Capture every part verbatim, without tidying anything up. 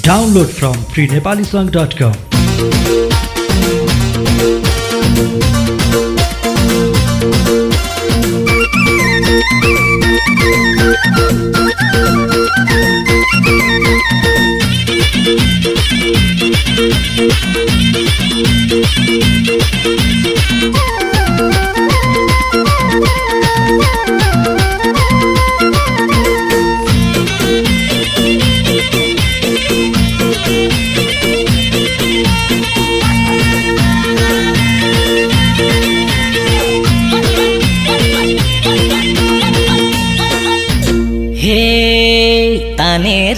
Download from free nepali song dot com. तानेर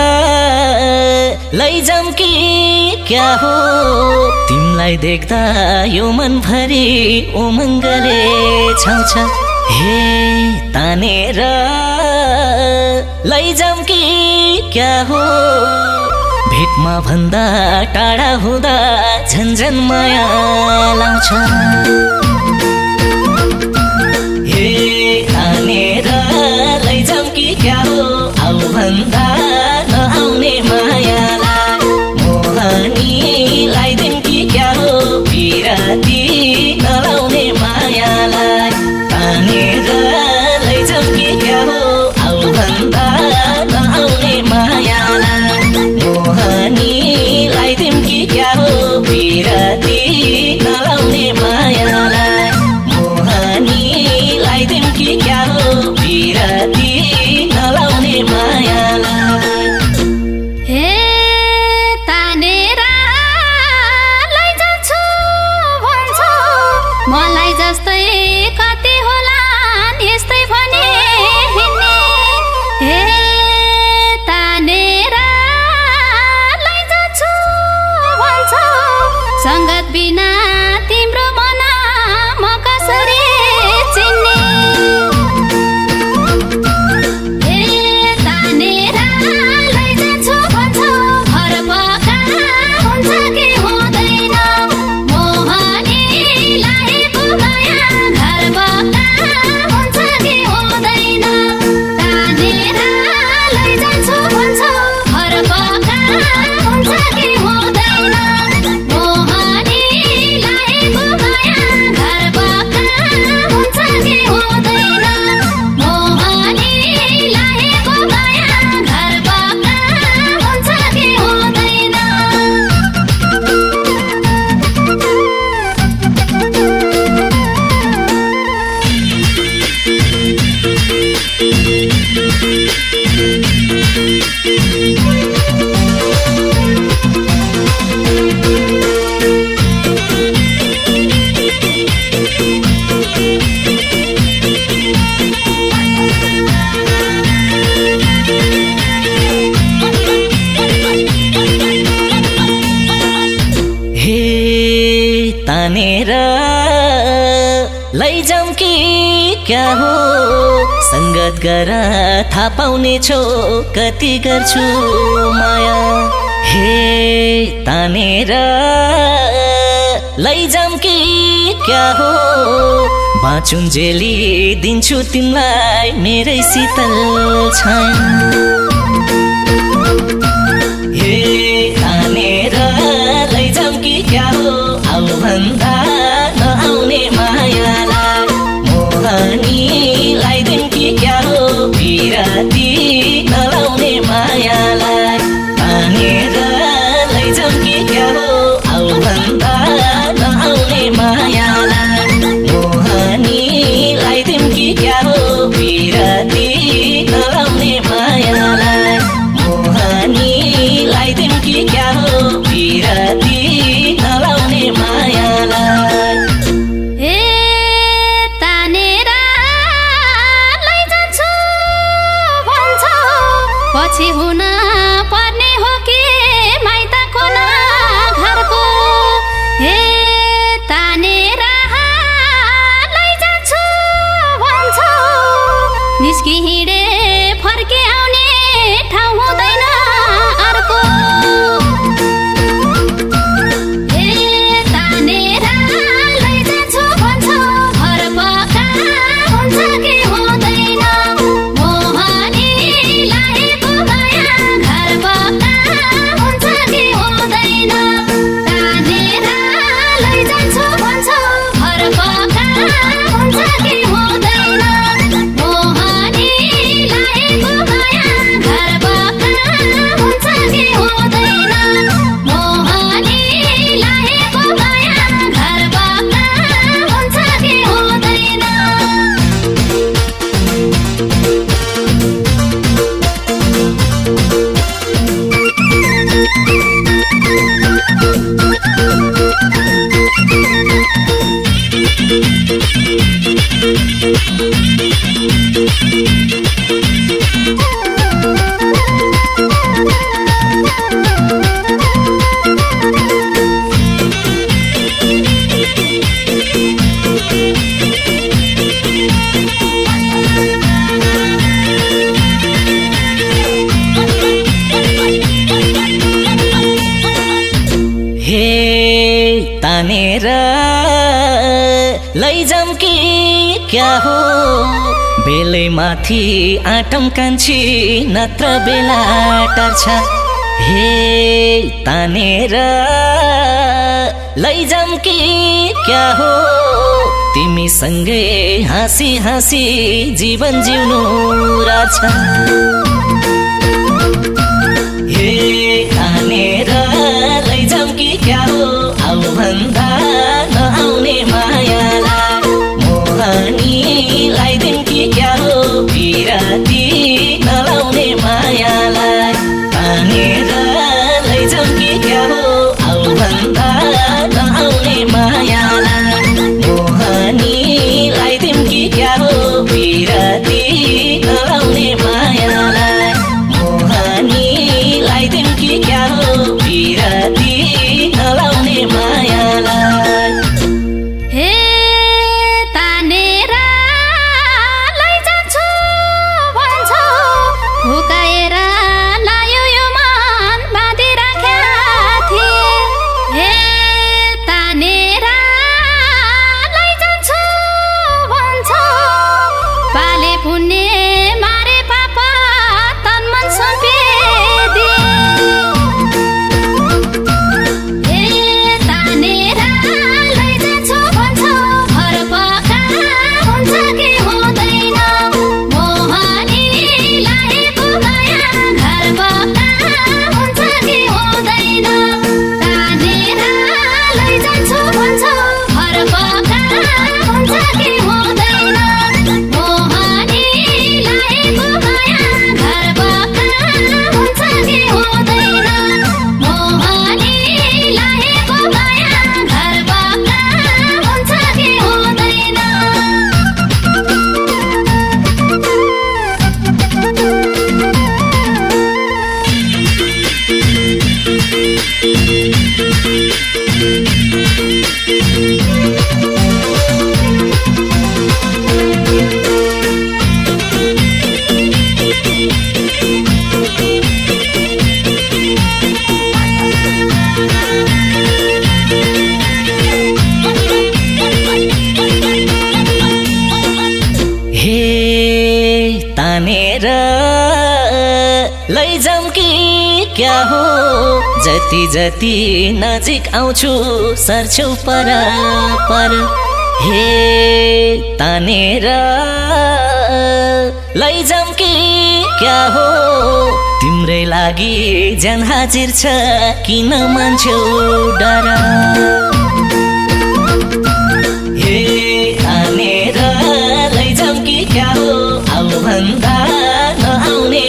लैजाऊं कि क्या हो तिमलाई देख्दा यो मनभरि उमङ्गले छाउँछ। हे तानेर लैजाऊं कि क्या हो भेटमा भन्दा टाढा हुँदा झन्झन माया लाउँछ। हे तानेर लैजाऊं कि क्या हो आउ भन्दा नआउने मायालाई मोहनी लाइदिउँ कि क्या हो बिराती नलाउने मायालाई तानेर लैजाऊं कि क्या हो आउ भन्दा नआउने मायालाई मोहनी लाइदिउँ कि क्या हो बिराती नलाउने मायालाई मोहनी लाइदिउँ कि क्या हो बिराती नलाउने मायालाई। हे तानेर लैजान्छु भन्छ मलाई जस्तै कति होला यस्तै भने हिँड्ने। हे तानेर लैजान्छु भन्छ संगत बिना तिम्रो मन म कसरी चिन्ने। तानेर लैजाऊं कि क्या हो संगत गर थाहा पाउने छौ कति गर्छु माया। हे तानेर लैजाऊं कि क्या हो बाँचुन्जेली दिन्छु तिमीलाई मेरै शीतल छाया। हे तानेर लैजाऊं कि क्या हो आउ भन्दा नआउने मायालाई मोहनी लाइदिउँ कि क्या हो बिराती नलाउने मायालाई तानेर लैजाऊं कि क्या हो आउ भन्दा नआउने मायालाई मोहनी लाइदिउँ कि क्या हो बिराती नलाउने मायालाई मोहनी लाइदिउँ कि क्या हो बिराती नलाउने मायालाई। हे तानेर लैजान्छु भन्छ पछि हुन पर्ने हो कि माइतको न घरको। हे तानेर लैजान्छु भन्छ निस्कि हिँडे फर्के आउने ठाउँ हुँदैन अर्को। मोहनी लाएको माया घर बका तानेर लैजाम कि क्या हो बेलै माथि आटम कान्छी नत्र बेला टर्छ हे तानेर लैजाम कि क्या हो तिमीसँगै हाँसी हाँसी जीवन जिउनु रहेछ हे तानेर लैजाम कि क्या हो आउ भन्दा नआउने मायालाई मोहनीलाई दिउँ कि क्या हो बिराती नलाउने मायालाई तानेर लैजाम कि क्या हो आउ भन्दा नआउने मायालाई मोहनीलाई दिउँ कि क्या हो बिराती नलाउने मायालाई मोहनीलाई दिउँ कि क्या हो बिराती नलाउने मायालाई हे तानेर लैजान्छु भन्छौ हुकाएर लायो यो मन बाँधिराख्या थिए हे तानेर लैजान्छु भन्छौ पाले पुण्य मारे पापा तन मन सुम्पिदिए लैजाम कि क्या हो जति जति नजिक आउँछु सर्छौ पर पर हे तानेर लैजाम कि क्या हो तिम्रै लागि ज्यान हाजिर छ किन मान्छौ डर हे तानेर लैजाम कि क्या हो आउ भन्दा नआउने